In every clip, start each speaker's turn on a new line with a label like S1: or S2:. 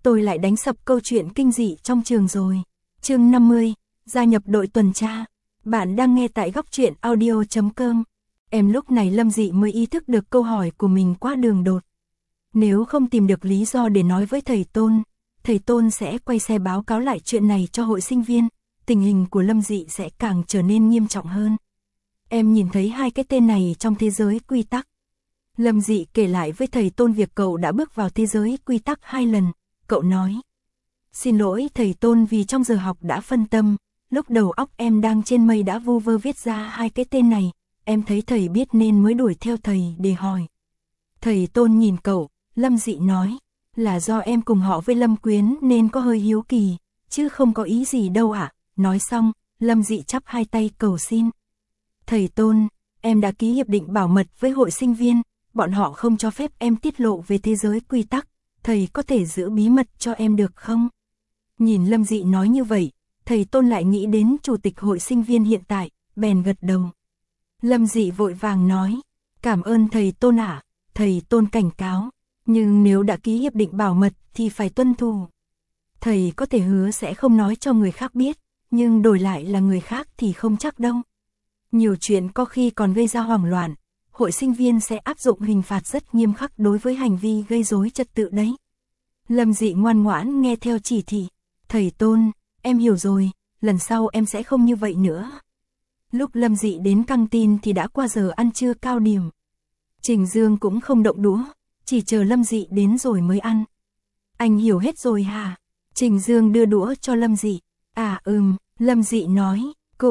S1: tôi lại đánh sập câu chuyện kinh dị trong trường rồi. Chương 50, gia nhập đội tuần tra. Bạn đang nghe tại góc truyện audio.com. Em lúc này Lâm Dị mới ý thức được câu hỏi của mình quá đường đột. Nếu không tìm được lý do để nói với thầy Tôn sẽ quay xe báo cáo lại chuyện này cho hội sinh viên, tình hình của Lâm Dị sẽ càng trở nên nghiêm trọng hơn. Em nhìn thấy hai cái tên này trong thế giới quy tắc. Lâm Dị kể lại với thầy Tôn việc cậu đã bước vào thế giới quy tắc 2 lần, cậu nói. Xin lỗi thầy Tôn vì trong giờ học đã phân tâm, lúc đầu óc em đang trên mây đã vu vơ viết ra hai cái tên này, em thấy thầy biết nên mới đuổi theo thầy để hỏi. Thầy Tôn nhìn cậu, Lâm Dị nói, là do em cùng họ với Lâm Quyến nên có hơi hiếu kỳ, chứ không có ý gì đâu ạ. Nói xong, Lâm Dị chắp hai tay cầu xin. Thầy Tôn, em đã ký hiệp định bảo mật với hội sinh viên, bọn họ không cho phép em tiết lộ về thế giới quy tắc, thầy có thể giữ bí mật cho em được không? Nhìn Lâm Dị nói như vậy, thầy Tôn lại nghĩ đến chủ tịch hội sinh viên hiện tại, bèn gật đầu. Lâm Dị vội vàng nói, cảm ơn thầy Tôn ạ, thầy Tôn cảnh cáo, nhưng nếu đã ký hiệp định bảo mật thì phải tuân thủ. Thầy có thể hứa sẽ không nói cho người khác biết, nhưng đổi lại là người khác thì không chắc đâu. Nhiều chuyện có khi còn gây ra hoảng loạn, hội sinh viên sẽ áp dụng hình phạt rất nghiêm khắc đối với hành vi gây rối trật tự đấy. Lâm Dị ngoan ngoãn nghe theo chỉ thị. Thầy Tôn, em hiểu rồi, lần sau em sẽ không như vậy nữa. Lúc Lâm Dị đến căng tin thì đã qua giờ ăn trưa cao điểm. Trình Dương cũng không động đũa, chỉ chờ Lâm Dị đến rồi mới ăn. Anh hiểu hết rồi hả? Trình Dương đưa đũa cho Lâm Dị. Lâm Dị nói,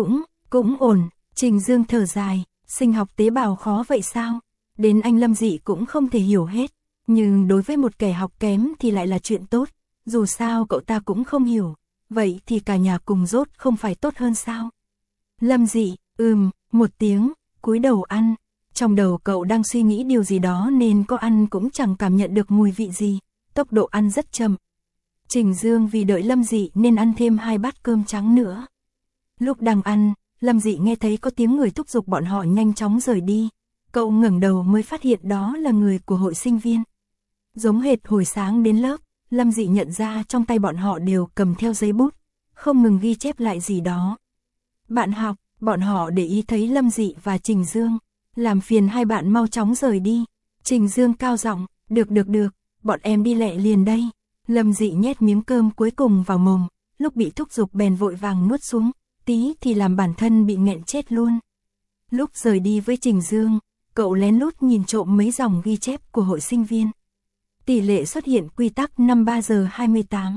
S1: cũng ổn. Trình Dương thở dài, sinh học tế bào khó vậy sao? Đến anh Lâm Dị cũng không thể hiểu hết, nhưng đối với một kẻ học kém thì lại là chuyện tốt, dù sao cậu ta cũng không hiểu, vậy thì cả nhà cùng rốt không phải tốt hơn sao? Lâm Dị, một tiếng, cúi đầu ăn, trong đầu cậu đang suy nghĩ điều gì đó nên có ăn cũng chẳng cảm nhận được mùi vị gì, tốc độ ăn rất chậm. Trình Dương vì đợi Lâm Dị nên ăn thêm 2 bát cơm trắng nữa. Lúc đang ăn, Lâm Dị nghe thấy có tiếng người thúc giục bọn họ nhanh chóng rời đi. Cậu ngẩng đầu mới phát hiện đó là người của hội sinh viên. Giống hệt hồi sáng đến lớp, Lâm Dị nhận ra trong tay bọn họ đều cầm theo giấy bút, không ngừng ghi chép lại gì đó. Bạn học, bọn họ để ý thấy Lâm Dị và Trình Dương, làm phiền hai bạn mau chóng rời đi. Trình Dương cao giọng, được, bọn em đi lẹ liền đây. Lâm Dị nhét miếng cơm cuối cùng vào mồm, lúc bị thúc giục bèn vội vàng nuốt xuống, tí thì làm bản thân bị nghẹn chết luôn. Lúc rời đi với Trình Dương, cậu lén lút nhìn trộm mấy dòng ghi chép của hội sinh viên. Tỷ lệ xuất hiện quy tắc 53 giờ 28.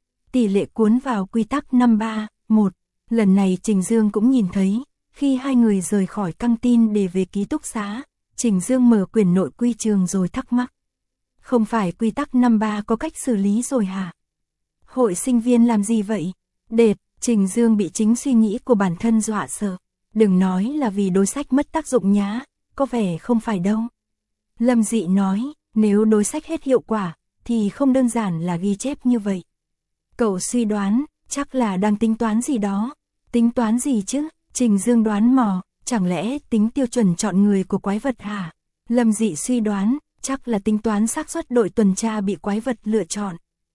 S1: Tỷ lệ cuốn vào quy tắc 53, 1. Lần này Trình Dương cũng nhìn thấy, khi hai người rời khỏi căng tin để về ký túc xá, Trình Dương mở quyển nội quy trường rồi thắc mắc. Không phải quy tắc 53 có cách xử lý rồi hả? Hội sinh viên làm gì vậy? Đệt, Trình Dương bị chính suy nghĩ của bản thân dọa sợ. Đừng nói là vì đối sách mất tác dụng nhá, có vẻ không phải đâu. Lâm Dị nói, nếu đối sách hết hiệu quả, thì không đơn giản là ghi chép như vậy. Cậu suy đoán, chắc là đang tính toán gì đó. Tính toán gì chứ? Trình Dương đoán mò, chẳng lẽ tính tiêu chuẩn chọn người của quái vật hả? Lâm Dị suy đoán, chắc là tính toán xác suất đội tuần tra bị quái vật lựa chọn.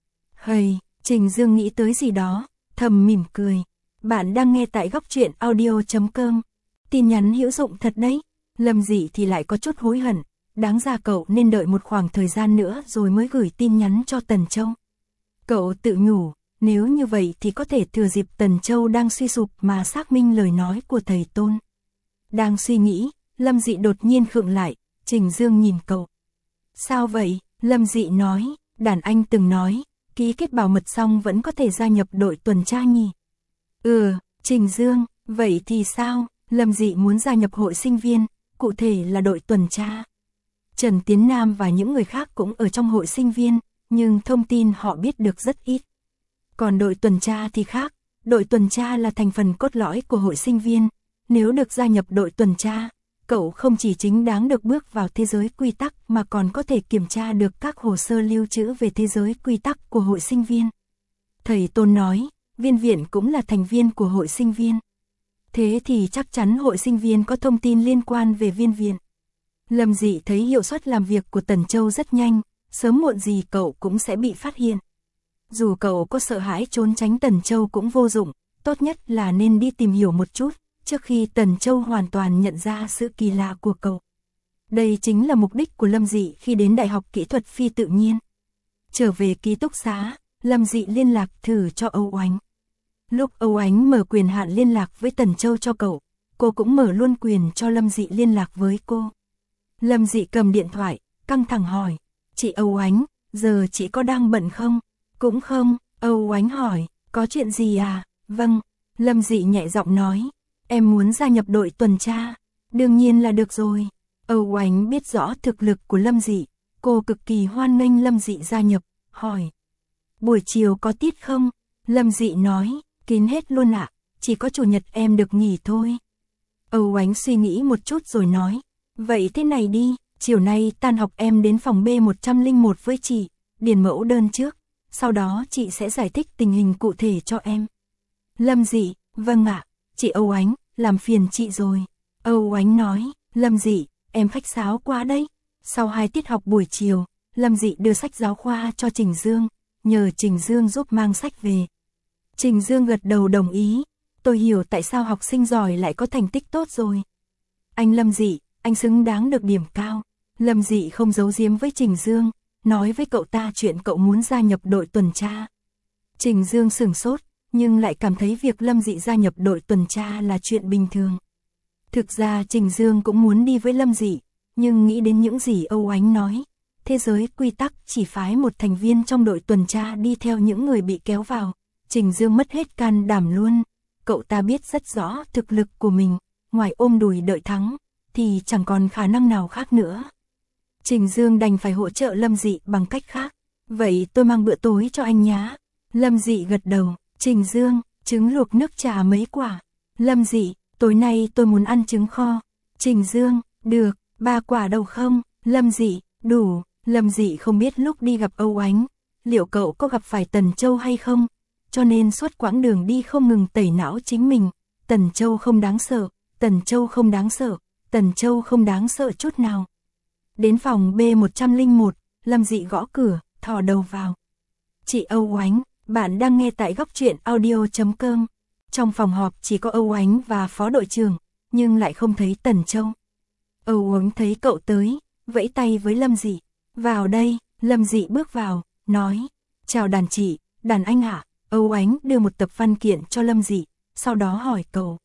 S1: Hây, Trình Dương nghĩ tới gì đó, thầm mỉm cười. Bạn đang nghe tại góc truyện audio.com. Tin nhắn hữu dụng thật đấy. Lâm Dị thì lại có chút hối hận, đáng ra cậu nên đợi một khoảng thời gian nữa rồi mới gửi tin nhắn cho Tần Châu. Cậu tự nhủ, nếu như vậy thì có thể thừa dịp Tần Châu đang suy sụp mà xác minh lời nói của thầy Tôn. Đang suy nghĩ, Lâm Dị đột nhiên khựng lại, Trình Dương nhìn cậu. Sao vậy? Lâm Dị nói, đàn anh từng nói, ký kết bảo mật xong vẫn có thể gia nhập đội tuần tra nhỉ? Trình Dương, vậy thì sao? Lâm Dị muốn gia nhập hội sinh viên, cụ thể là đội tuần tra. Trần Tiến Nam và những người khác cũng ở trong hội sinh viên, nhưng thông tin họ biết được rất ít. Còn đội tuần tra thì khác, đội tuần tra là thành phần cốt lõi của hội sinh viên. Nếu được gia nhập đội tuần tra, cậu không chỉ chính đáng được bước vào thế giới quy tắc mà còn có thể kiểm tra được các hồ sơ lưu trữ về thế giới quy tắc của hội sinh viên. Thầy Tôn nói, viên viện cũng là thành viên của hội sinh viên. Thế thì chắc chắn hội sinh viên có thông tin liên quan về viên viện. Lâm Dị thấy hiệu suất làm việc của Tần Châu rất nhanh, sớm muộn gì cậu cũng sẽ bị phát hiện. Dù cậu có sợ hãi trốn tránh Tần Châu cũng vô dụng, tốt nhất là nên đi tìm hiểu một chút, trước khi Tần Châu hoàn toàn nhận ra sự kỳ lạ của cậu. Đây chính là mục đích của Lâm Dị khi đến Đại học Kỹ thuật Phi Tự nhiên. Trở về ký túc xá, Lâm Dị liên lạc thử cho Âu Oánh. Lúc Âu Oánh mở quyền hạn liên lạc với Tần Châu cho cậu, cô cũng mở luôn quyền cho Lâm Dị liên lạc với cô. Lâm Dị cầm điện thoại, căng thẳng hỏi, chị Âu Oánh, giờ chị có đang bận không? Cũng không, Âu Oánh hỏi, có chuyện gì à? Vâng, Lâm Dị nhẹ giọng nói, em muốn gia nhập đội tuần tra. Đương nhiên là được rồi. Âu Oánh biết rõ thực lực của Lâm Dị, cô cực kỳ hoan nghênh Lâm Dị gia nhập, hỏi. Buổi chiều có tiết không? Lâm Dị nói, kín hết luôn ạ, chỉ có chủ nhật em được nghỉ thôi. Âu Oánh suy nghĩ một chút rồi nói, vậy thế này đi, chiều nay tan học em đến phòng B101 với chị, điền mẫu đơn trước, sau đó chị sẽ giải thích tình hình cụ thể cho em. Lâm Dị, vâng ạ, chị Âu Oánh, làm phiền chị rồi. Âu Oánh nói, Lâm Dị, em khách sáo quá đấy. Sau 2 tiết học buổi chiều, Lâm Dị đưa sách giáo khoa cho Trình Dương, nhờ Trình Dương giúp mang sách về. Trình Dương gật đầu đồng ý, tôi hiểu tại sao học sinh giỏi lại có thành tích tốt rồi. Anh Lâm Dị, anh xứng đáng được điểm cao. Lâm Dị không giấu giếm với Trình Dương, nói với cậu ta chuyện cậu muốn gia nhập đội tuần tra. Trình Dương sửng sốt, nhưng lại cảm thấy việc Lâm Dị gia nhập đội tuần tra là chuyện bình thường. Thực ra Trình Dương cũng muốn đi với Lâm Dị, nhưng nghĩ đến những gì Âu Oánh nói, thế giới quy tắc chỉ phái một thành viên trong đội tuần tra đi theo những người bị kéo vào, Trình Dương mất hết can đảm luôn. Cậu ta biết rất rõ thực lực của mình, ngoài ôm đùi đợi thắng, thì chẳng còn khả năng nào khác nữa. Trình Dương đành phải hỗ trợ Lâm Dị bằng cách khác. Vậy tôi mang bữa tối cho anh nhá. Lâm Dị gật đầu. Trình Dương, trứng luộc nước trà mấy quả. Lâm Dị, tối nay tôi muốn ăn trứng kho. Trình Dương, được, 3 quả đâu không? Lâm Dị, đủ. Lâm Dị không biết lúc đi gặp Âu Oánh, liệu cậu có gặp phải Tần Châu hay không? Cho nên suốt quãng đường đi không ngừng tẩy não chính mình. Tần Châu không đáng sợ, Tần Châu không đáng sợ, Tần Châu không đáng sợ chút nào. Đến phòng B101, Lâm Dị gõ cửa, thò đầu vào. Chị Âu Oánh, bạn đang nghe tại góc truyện audio.com. Trong phòng họp chỉ có Âu Oánh và phó đội trưởng, nhưng lại không thấy Tần Châu. Âu Oánh thấy cậu tới, vẫy tay với Lâm Dị. Vào đây, Lâm Dị bước vào, nói. Chào đàn chị, đàn anh ạ. Âu Oánh đưa một tập văn kiện cho Lâm Dị, sau đó hỏi cậu.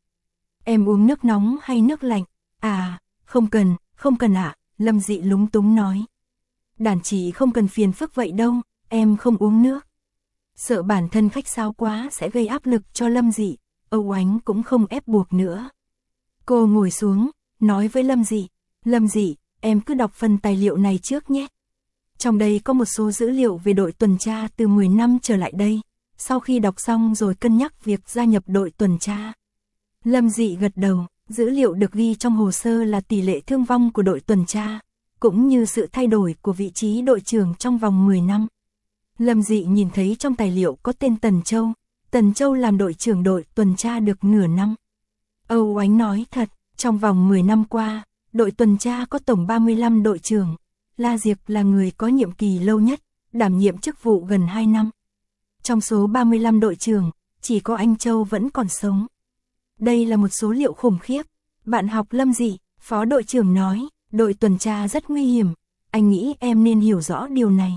S1: Em uống nước nóng hay nước lạnh? À, không cần ạ. Lâm Dị lúng túng nói. Đàn chị không cần phiền phức vậy đâu, em không uống nước. Sợ bản thân khách sáo quá sẽ gây áp lực cho Lâm Dị, Âu Oánh cũng không ép buộc nữa. Cô ngồi xuống, nói với Lâm Dị. Lâm Dị, em cứ đọc phần tài liệu này trước nhé. Trong đây có một số dữ liệu về đội tuần tra từ 10 năm trở lại đây. Sau khi đọc xong rồi cân nhắc việc gia nhập đội tuần tra. Lâm Dị gật đầu. Dữ liệu được ghi trong hồ sơ là tỷ lệ thương vong của đội tuần tra, cũng như sự thay đổi của vị trí đội trưởng trong vòng 10 năm. Lâm Dị nhìn thấy trong tài liệu có tên Tần Châu. Tần Châu làm đội trưởng đội tuần tra được nửa năm. Âu Oánh nói thật, trong vòng 10 năm qua, đội tuần tra có tổng 35 đội trưởng. La Diệp là người có nhiệm kỳ lâu nhất, đảm nhiệm chức vụ gần 2 năm. Trong số 35 đội trưởng, chỉ có anh Châu vẫn còn sống. Đây là một số liệu khủng khiếp. Bạn học Lâm Dị, phó đội trưởng nói, đội tuần tra rất nguy hiểm. Anh nghĩ em nên hiểu rõ điều này.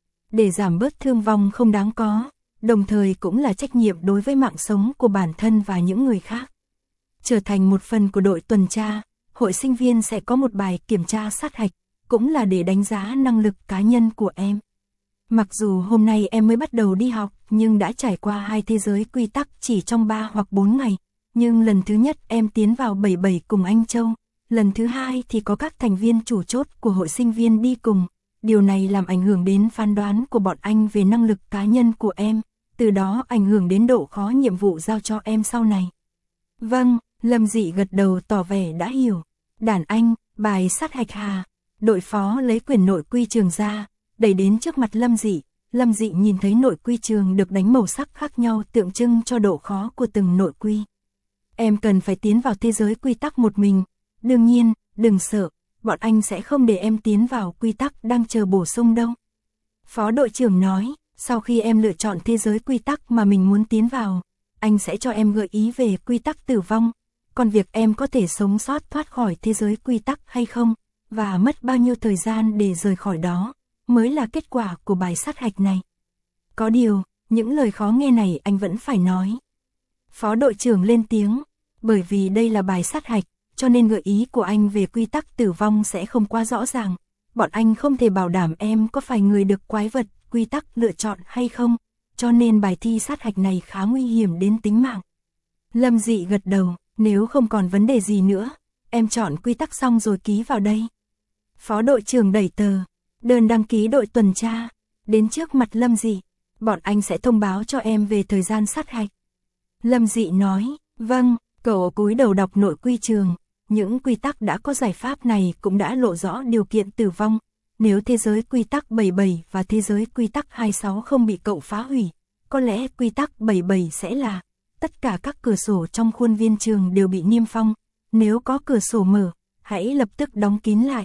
S1: Để giảm bớt thương vong không đáng có, đồng thời cũng là trách nhiệm đối với mạng sống của bản thân và những người khác. Trở thành một phần của đội tuần tra, hội sinh viên sẽ có một bài kiểm tra sát hạch, cũng là để đánh giá năng lực cá nhân của em. Mặc dù hôm nay em mới bắt đầu đi học, nhưng đã trải qua 2 thế giới quy tắc chỉ trong 3 hoặc 4 ngày. Nhưng lần thứ nhất em tiến vào 77 cùng anh Châu, lần thứ hai thì có các thành viên chủ chốt của hội sinh viên đi cùng. Điều này làm ảnh hưởng đến phán đoán của bọn anh về năng lực cá nhân của em, từ đó ảnh hưởng đến độ khó nhiệm vụ giao cho em sau này. Vâng, Lâm Dị gật đầu tỏ vẻ đã hiểu. Đàn anh, bài sát hạch hà. Đội phó lấy quyển nội quy trường ra, đẩy đến trước mặt Lâm Dị. Lâm Dị nhìn thấy nội quy trường được đánh màu sắc khác nhau tượng trưng cho độ khó của từng nội quy. Em cần phải tiến vào thế giới quy tắc một mình. Đương nhiên, đừng sợ, bọn anh sẽ không để em tiến vào quy tắc đang chờ bổ sung đâu. Phó đội trưởng nói, Sau khi em lựa chọn thế giới quy tắc mà mình muốn tiến vào, anh sẽ cho em gợi ý về quy tắc tử vong. Còn việc em có thể sống sót thoát khỏi thế giới quy tắc hay không, và mất bao nhiêu thời gian để rời khỏi đó, mới là kết quả của bài sát hạch này. Có điều, những lời khó nghe này anh vẫn phải nói. Phó đội trưởng lên tiếng, bởi vì đây là bài sát hạch, cho nên gợi ý của anh về quy tắc tử vong sẽ không quá rõ ràng. Bọn anh không thể bảo đảm em có phải người được quái vật quy tắc lựa chọn hay không, cho nên bài thi sát hạch này khá nguy hiểm đến tính mạng. Lâm Dị gật đầu, nếu không còn vấn đề gì nữa, em chọn quy tắc xong rồi ký vào đây. Phó đội trưởng đẩy đơn đăng ký đội tuần tra đến trước mặt Lâm Dị, bọn anh sẽ thông báo cho em về thời gian sát hạch. Lâm Dị nói, vâng, cậu cúi đầu đọc nội quy trường. Những quy tắc đã có giải pháp này cũng đã lộ rõ điều kiện tử vong. Nếu thế giới quy tắc 77 và thế giới quy tắc 26 không bị cậu phá hủy, có lẽ quy tắc 77 sẽ là tất cả các cửa sổ trong khuôn viên trường đều bị niêm phong. Nếu có cửa sổ mở, hãy lập tức đóng kín lại.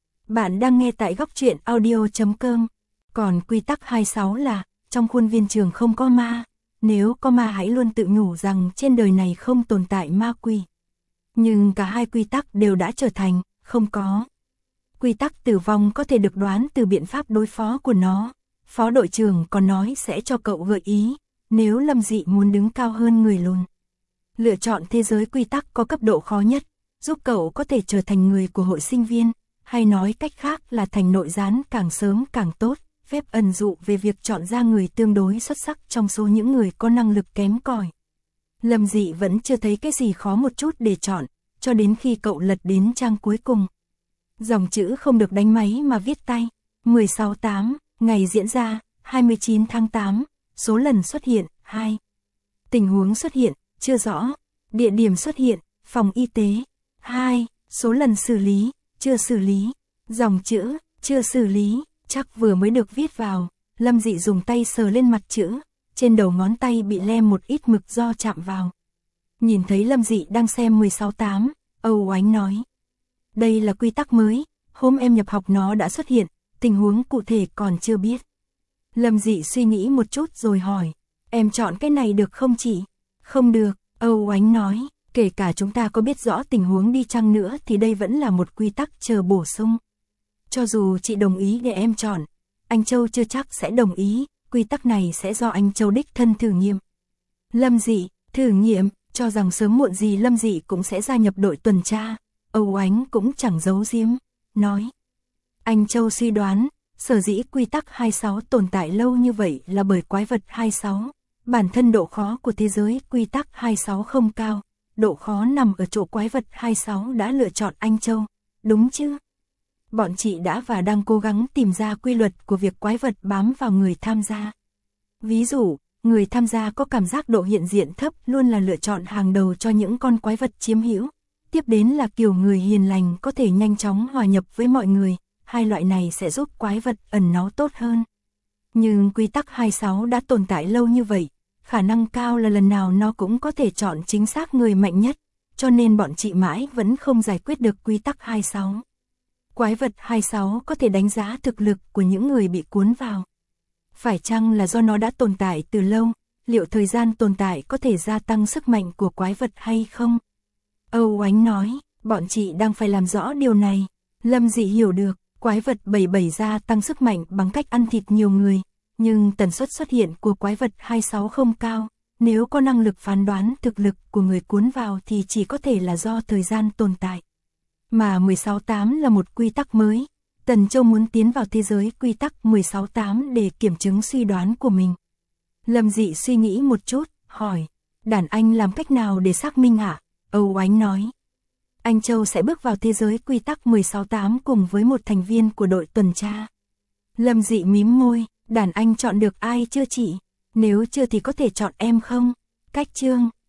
S1: Bạn đang nghe tại góc truyện audio.com. Còn quy tắc 26 là trong khuôn viên trường không có ma. Nếu có ma hãy luôn tự nhủ rằng trên đời này không tồn tại ma quỷ. Nhưng cả hai quy tắc đều đã trở thành không có. Quy tắc tử vong có thể được đoán từ biện pháp đối phó của nó. Phó đội trưởng còn nói sẽ cho cậu gợi ý, nếu Lâm Dị muốn đứng cao hơn người lùn. Lựa chọn thế giới quy tắc có cấp độ khó nhất, giúp cậu có thể trở thành người của hội sinh viên, hay nói cách khác là thành nội gián càng sớm càng tốt. Phép ẩn dụ về việc chọn ra người tương đối xuất sắc trong số những người có năng lực kém cỏi. Lâm Dị vẫn chưa thấy cái gì khó một chút để chọn, cho đến khi cậu lật đến trang cuối cùng. Dòng chữ không được đánh máy mà viết tay. 16/8, ngày diễn ra, 29 tháng 8, số lần xuất hiện, 2. Tình huống xuất hiện, chưa rõ. Địa điểm xuất hiện, phòng y tế, 2. Số lần xử lý, chưa xử lý. Dòng chữ, chưa xử lý, chắc vừa mới được viết vào. Lâm Dị dùng tay sờ lên mặt chữ, trên đầu ngón tay bị lem một ít mực do chạm vào. Nhìn thấy Lâm Dị đang xem 16/8, Âu Oánh nói. Đây là quy tắc mới, hôm em nhập học nó đã xuất hiện, tình huống cụ thể còn chưa biết. Lâm Dị suy nghĩ một chút rồi hỏi, em chọn cái này được không chị? Không được, Âu Oánh nói, kể cả chúng ta có biết rõ tình huống đi chăng nữa thì đây vẫn là một quy tắc chờ bổ sung. Cho dù chị đồng ý để em chọn, anh Châu chưa chắc sẽ đồng ý, quy tắc này sẽ do anh Châu đích thân thử nghiệm. Lâm Dị, thử nghiệm, cho rằng sớm muộn gì Lâm Dị cũng sẽ gia nhập đội tuần tra. Âu Oánh cũng chẳng giấu giếm, nói. Anh Châu suy đoán, sở dĩ quy tắc 26 tồn tại lâu như vậy là bởi quái vật 26. Bản thân độ khó của thế giới quy tắc 26 không cao, độ khó nằm ở chỗ quái vật 26 đã lựa chọn anh Châu, đúng chứ? Bọn chị đã và đang cố gắng tìm ra quy luật của việc quái vật bám vào người tham gia. Ví dụ, người tham gia có cảm giác độ hiện diện thấp luôn là lựa chọn hàng đầu cho những con quái vật chiếm hữu. Tiếp đến là kiểu người hiền lành có thể nhanh chóng hòa nhập với mọi người, hai loại này sẽ giúp quái vật ẩn náu tốt hơn. Nhưng quy tắc 26 đã tồn tại lâu như vậy, khả năng cao là lần nào nó cũng có thể chọn chính xác người mạnh nhất, cho nên bọn chị mãi vẫn không giải quyết được quy tắc 26. Quái vật 26 có thể đánh giá thực lực của những người bị cuốn vào. Phải chăng là do nó đã tồn tại từ lâu, liệu thời gian tồn tại có thể gia tăng sức mạnh của quái vật hay không? Âu Oánh nói, bọn chị đang phải làm rõ điều này. Lâm Dị hiểu được, quái vật 77 gia tăng sức mạnh bằng cách ăn thịt nhiều người, nhưng tần suất xuất hiện của quái vật 26 không cao. Nếu có năng lực phán đoán thực lực của người cuốn vào thì chỉ có thể là do thời gian tồn tại. Mà 16/8 là một quy tắc mới. Tần Châu muốn tiến vào thế giới quy tắc 16/8 để kiểm chứng suy đoán của mình. Lâm Dị suy nghĩ một chút, hỏi, đàn anh làm cách nào để xác minh hả? Âu Oánh nói, anh Châu sẽ bước vào thế giới quy tắc 16/8 cùng với một thành viên của đội tuần tra. Lâm Dị mím môi, đàn anh chọn được ai chưa chị? Nếu chưa thì có thể chọn em không? Cách chương